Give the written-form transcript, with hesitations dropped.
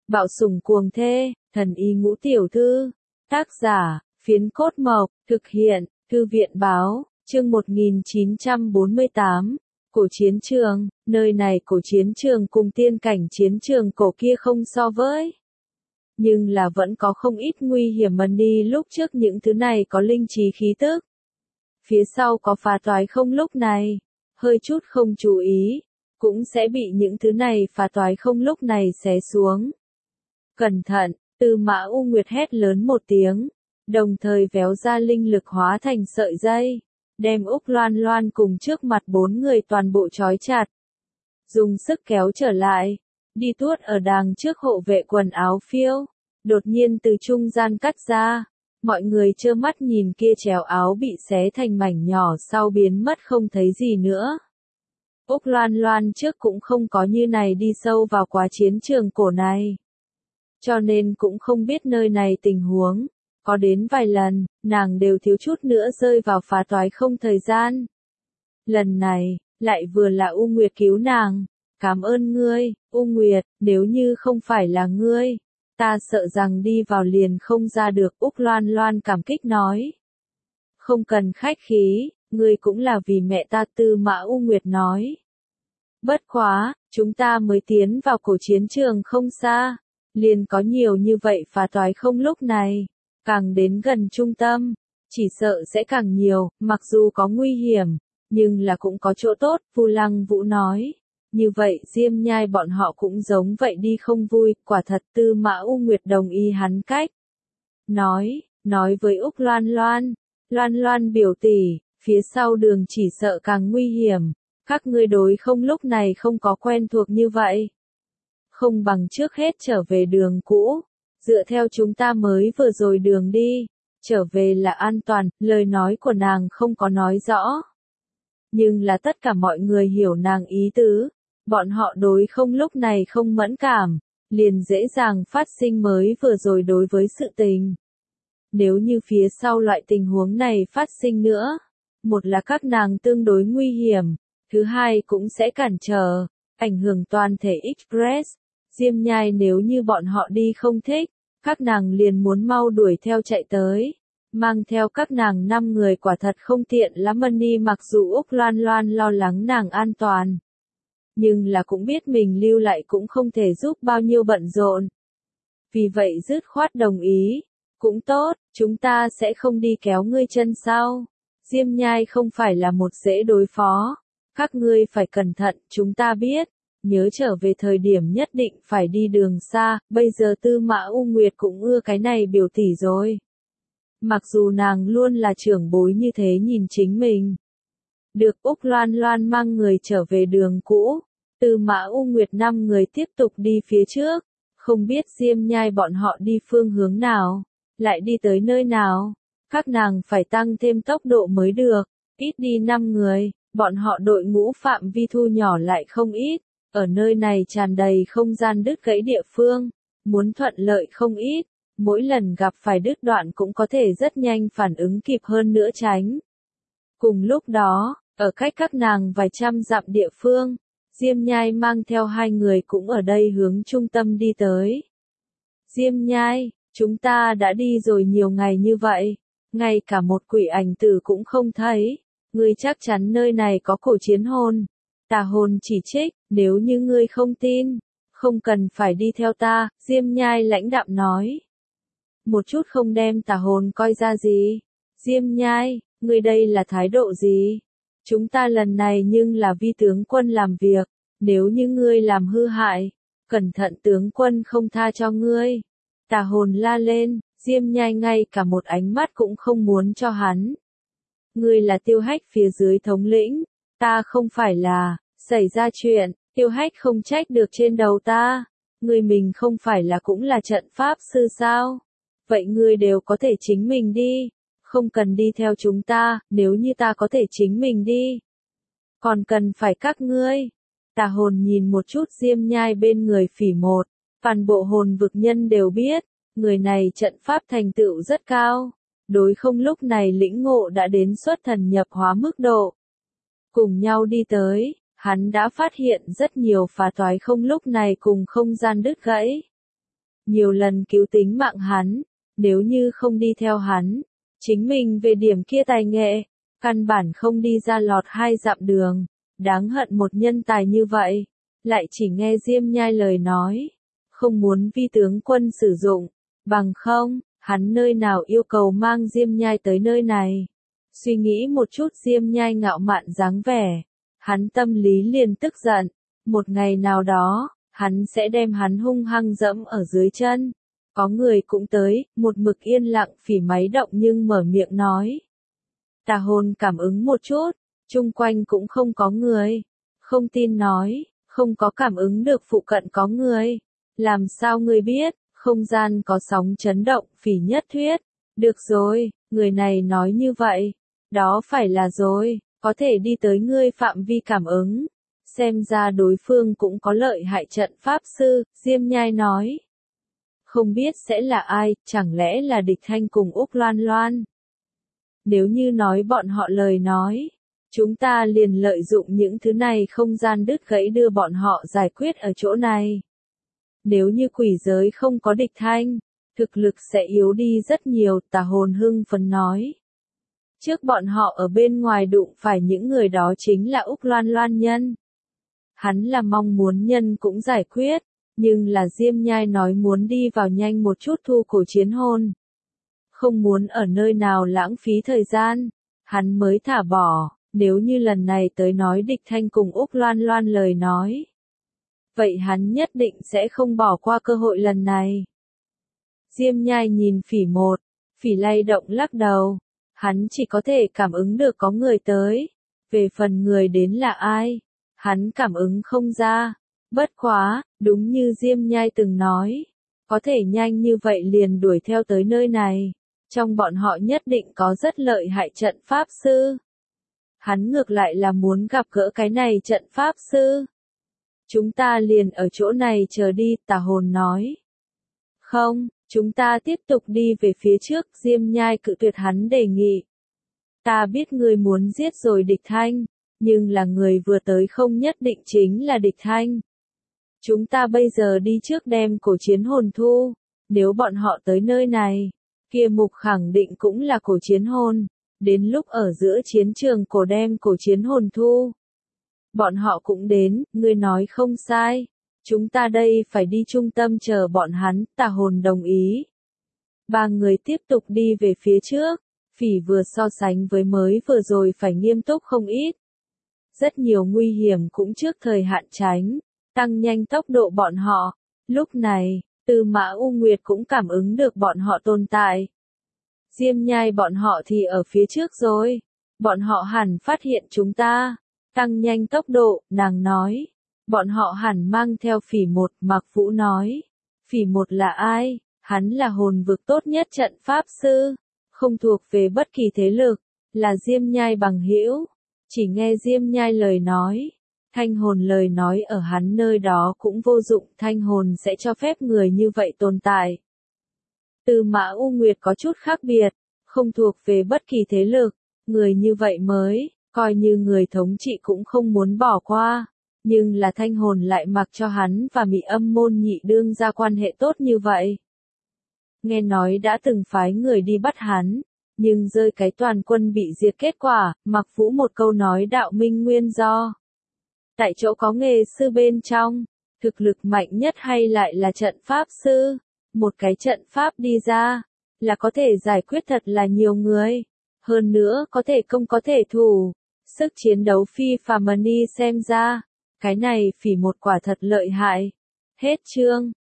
Bạo sủng cuồng thê, thần y ngũ tiểu thư. Tác giả, Phiến Cốt Mộc, thực hiện, Thư viện báo, chương 1948. Cổ chiến trường, nơi này cổ chiến trường cùng tiên cảnh chiến trường cổ kia không so với. Nhưng là vẫn có không ít nguy hiểm mần đi, lúc trước những thứ này có linh trí khí tức. Phía sau có phá toái không, lúc này, hơi chút không chú ý, cũng sẽ bị những thứ này phá toái không lúc này xé xuống. Cẩn thận, Tư Mã U Nguyệt hét lớn một tiếng, đồng thời véo ra linh lực hóa thành sợi dây, đem Úc Loan Loan cùng trước mặt 4 người toàn bộ trói chặt. Dùng sức kéo trở lại, đi tuốt ở đàng trước hộ vệ quần áo phiêu, đột nhiên từ trung gian cắt ra. Mọi người trơ mắt nhìn kia chéo áo bị xé thành mảnh nhỏ sau biến mất không thấy gì nữa. Úc Loan Loan trước cũng không có như này đi sâu vào quá chiến trường cổ này. Cho nên cũng không biết nơi này tình huống. Có đến vài lần, nàng đều thiếu chút nữa rơi vào phá toái không thời gian. Lần này, lại vừa là U Nguyệt cứu nàng. Cảm ơn ngươi, U Nguyệt, nếu như không phải là ngươi, ta sợ rằng đi vào liền không ra được. Úc Loan Loan cảm kích nói. Không cần khách khí, ngươi cũng là vì mẹ ta. Tư Mã U Nguyệt nói. Bất quá, chúng ta mới tiến vào cổ chiến trường không xa, liền có nhiều như vậy phá toái không lúc này, càng đến gần trung tâm, chỉ sợ sẽ càng nhiều, mặc dù có nguy hiểm, nhưng là cũng có chỗ tốt. Vu Lăng Vũ nói. Như vậy Diêm Nhai bọn họ cũng giống vậy đi không vui, quả thật. Tư Mã U Nguyệt đồng ý hắn cách. Nói với Úc Loan Loan, Loan Loan biểu tỷ, phía sau đường chỉ sợ càng nguy hiểm, các ngươi đối không lúc này không có quen thuộc như vậy. Không bằng trước hết trở về đường cũ, dựa theo chúng ta mới vừa rồi đường đi, trở về là an toàn. Lời nói của nàng không có nói rõ. Nhưng là tất cả mọi người hiểu nàng ý tứ. Bọn họ đối không lúc này không mẫn cảm, liền dễ dàng phát sinh mới vừa rồi đối với sự tình. Nếu như phía sau loại tình huống này phát sinh nữa, một là các nàng tương đối nguy hiểm, thứ hai cũng sẽ cản trở, ảnh hưởng toàn thể Express. Diêm Nhai nếu như bọn họ đi không thích, các nàng liền muốn mau đuổi theo chạy tới. Mang theo các nàng 5 người quả thật không tiện lắm. Đi mặc dù Úc Loan Loan lo lắng nàng an toàn, nhưng là cũng biết mình lưu lại cũng không thể giúp bao nhiêu bận rộn. Vì vậy dứt khoát đồng ý. Cũng tốt, chúng ta sẽ không đi kéo ngươi chân sau. Diêm Nhai không phải là một dễ đối phó. Các ngươi phải cẩn thận, chúng ta biết. Nhớ trở về thời điểm nhất định phải đi đường xa. Bây giờ Tư Mã U Nguyệt cũng ưa cái này biểu tỷ rồi. Mặc dù nàng luôn là trưởng bối như thế nhìn chính mình. Được. Úc Loan Loan mang người trở về đường cũ. Tư Mã U Nguyệt 5 người tiếp tục đi phía trước. Không biết Diêm Nhai bọn họ đi phương hướng nào, lại đi tới nơi nào. Các nàng phải tăng thêm tốc độ mới được. Ít đi 5 người, bọn họ đội ngũ phạm vi thu nhỏ lại không ít. Ở nơi này tràn đầy không gian đứt gãy địa phương, muốn thuận lợi không ít. Mỗi lần gặp phải đứt đoạn cũng có thể rất nhanh phản ứng kịp hơn nữa tránh. Cùng lúc đó, ở cách các nàng vài trăm dặm địa phương, Diêm Nhai mang theo 2 người cũng ở đây hướng trung tâm đi tới. Diêm Nhai, chúng ta đã đi rồi nhiều ngày như vậy, ngay cả một quỷ ảnh tử cũng không thấy. Ngươi chắc chắn nơi này có cổ chiến hồn. Tà Hồn chỉ trích, nếu như ngươi không tin, không cần phải đi theo ta. Diêm Nhai lãnh đạm nói. Một chút không đem Tà Hồn coi ra gì. Diêm Nhai, ngươi đây là thái độ gì? Chúng ta lần này nhưng là vi tướng quân làm việc, nếu như ngươi làm hư hại, cẩn thận tướng quân không tha cho ngươi. Tà Hồn la lên. Diêm Nhai ngay cả một ánh mắt cũng không muốn cho hắn. Ngươi là Tiêu Hách phía dưới thống lĩnh, ta không phải là. Xảy ra chuyện, Tiêu Hách không trách được trên đầu ta. Ngươi mình không phải là cũng là trận pháp sư sao? Vậy ngươi đều có thể chính mình đi, không cần đi theo chúng ta. Nếu như ta có thể chính mình đi, còn cần phải các ngươi. Tà Hồn nhìn một chút Diêm Nhai bên người Phỉ Một, toàn bộ hồn vực nhân đều biết, người này trận pháp thành tựu rất cao, đối không lúc này lĩnh ngộ đã đến xuất thần nhập hóa mức độ. Cùng nhau đi tới, hắn đã phát hiện rất nhiều phá toái không lúc này cùng không gian đứt gãy. nhiều lần cứu tính mạng hắn, nếu như không đi theo hắn, chính mình về điểm kia tài nghệ, căn bản không đi ra lọt 2 dặm đường, đáng hận một nhân tài như vậy, lại chỉ nghe Diêm Nhai lời nói, không muốn vi tướng quân sử dụng, bằng không, hắn nơi nào yêu cầu mang Diêm Nhai tới nơi này. Suy nghĩ một chút Diêm Nhai ngạo mạn dáng vẻ, hắn tâm lý liền tức giận, một ngày nào đó, hắn sẽ đem hắn hung hăng dẫm ở dưới chân. Có người cũng tới, một mực yên lặng phỉ máy động nhưng mở miệng nói. Tà hồn cảm ứng một chút, chung quanh cũng không có người. Không tin nói, không có cảm ứng được phụ cận có người. Làm sao ngươi biết, không gian có sóng chấn động, phỉ nhất thuyết. Được rồi, người này nói như vậy. Đó phải là rồi, có thể đi tới ngươi phạm vi cảm ứng. Xem ra đối phương cũng có lợi hại trận pháp sư, Diêm Nhai nói. Không biết sẽ là ai, chẳng lẽ là Địch Thanh cùng Úc Loan Loan. Nếu như nói bọn họ lời nói, chúng ta liền lợi dụng những thứ này không gian đứt gãy đưa bọn họ giải quyết ở chỗ này. Nếu như quỷ giới không có Địch Thanh, thực lực sẽ yếu đi rất nhiều, Tà Hồn hưng phấn nói. Trước bọn họ ở bên ngoài đụng phải những người đó chính là Úc Loan Loan nhân. Hắn là mong muốn nhân cũng giải quyết, nhưng là Diêm Nhai nói muốn đi vào nhanh một chút thu cổ chiến hồn. Không muốn ở nơi nào lãng phí thời gian, hắn mới thả bỏ, nếu như lần này tới nói Địch Thanh cùng Úc Loan Loan lời nói. Vậy hắn nhất định sẽ không bỏ qua cơ hội lần này. Diêm Nhai nhìn phỉ lay động lắc đầu, hắn chỉ có thể cảm ứng được có người tới, về phần người đến là ai, hắn cảm ứng không ra. Bất quá, đúng như Diêm Nhai từng nói, có thể nhanh như vậy liền đuổi theo tới nơi này, trong bọn họ nhất định có rất lợi hại trận pháp sư. Hắn ngược lại là muốn gặp gỡ cái này trận pháp sư. Chúng ta liền ở chỗ này chờ đi, Tà Hồn nói. Không, chúng ta tiếp tục đi về phía trước, Diêm Nhai cự tuyệt hắn đề nghị. Ta biết ngươi muốn giết rồi Địch Thanh, nhưng là người vừa tới không nhất định chính là Địch Thanh. Chúng ta bây giờ đi trước đem cổ chiến hồn thu, nếu bọn họ tới nơi này, kia mục khẳng định cũng là cổ chiến hồn, đến lúc ở giữa chiến trường cổ đem cổ chiến hồn thu. Bọn họ cũng đến, ngươi nói không sai, chúng ta đây phải đi trung tâm chờ bọn hắn, Tà Hồn đồng ý. 3 người tiếp tục đi về phía trước, phỉ vừa so sánh với mới vừa rồi phải nghiêm túc không ít. Rất nhiều nguy hiểm cũng trước thời hạn tránh, tăng nhanh tốc độ bọn họ. Lúc này, Tư Mã U Nguyệt cũng cảm ứng được bọn họ tồn tại. Diêm Nhai bọn họ thì ở phía trước rồi, bọn họ hẳn phát hiện chúng ta. Tăng nhanh tốc độ, nàng nói. Bọn họ hẳn mang theo phỉ một, Mạc Vũ nói. Phỉ một là ai? Hắn là hồn vực tốt nhất trận pháp sư, không thuộc về bất kỳ thế lực, là Diêm Nhai bằng hữu. Chỉ nghe Diêm Nhai lời nói, thanh hồn lời nói ở hắn nơi đó cũng vô dụng, thanh hồn sẽ cho phép người như vậy tồn tại. Tư Mã U Nguyệt có chút khác biệt, không thuộc về bất kỳ thế lực, người như vậy mới, coi như người thống trị cũng không muốn bỏ qua, nhưng là thanh hồn lại mặc cho hắn và Mị Âm môn nhị đương ra quan hệ tốt như vậy. Nghe nói đã từng phái người đi bắt hắn, nhưng rơi cái toàn quân bị diệt kết quả, Mạc Vũ một câu nói đạo minh nguyên do. Tại chỗ có nghề sư bên trong, thực lực mạnh nhất hay lại là trận pháp sư, một cái trận pháp đi ra, là có thể giải quyết thật là nhiều người, hơn nữa có thể công có thể thủ, sức chiến đấu phi phàm. Xem ra, cái này phỉ một quả thật lợi hại. Hết chương.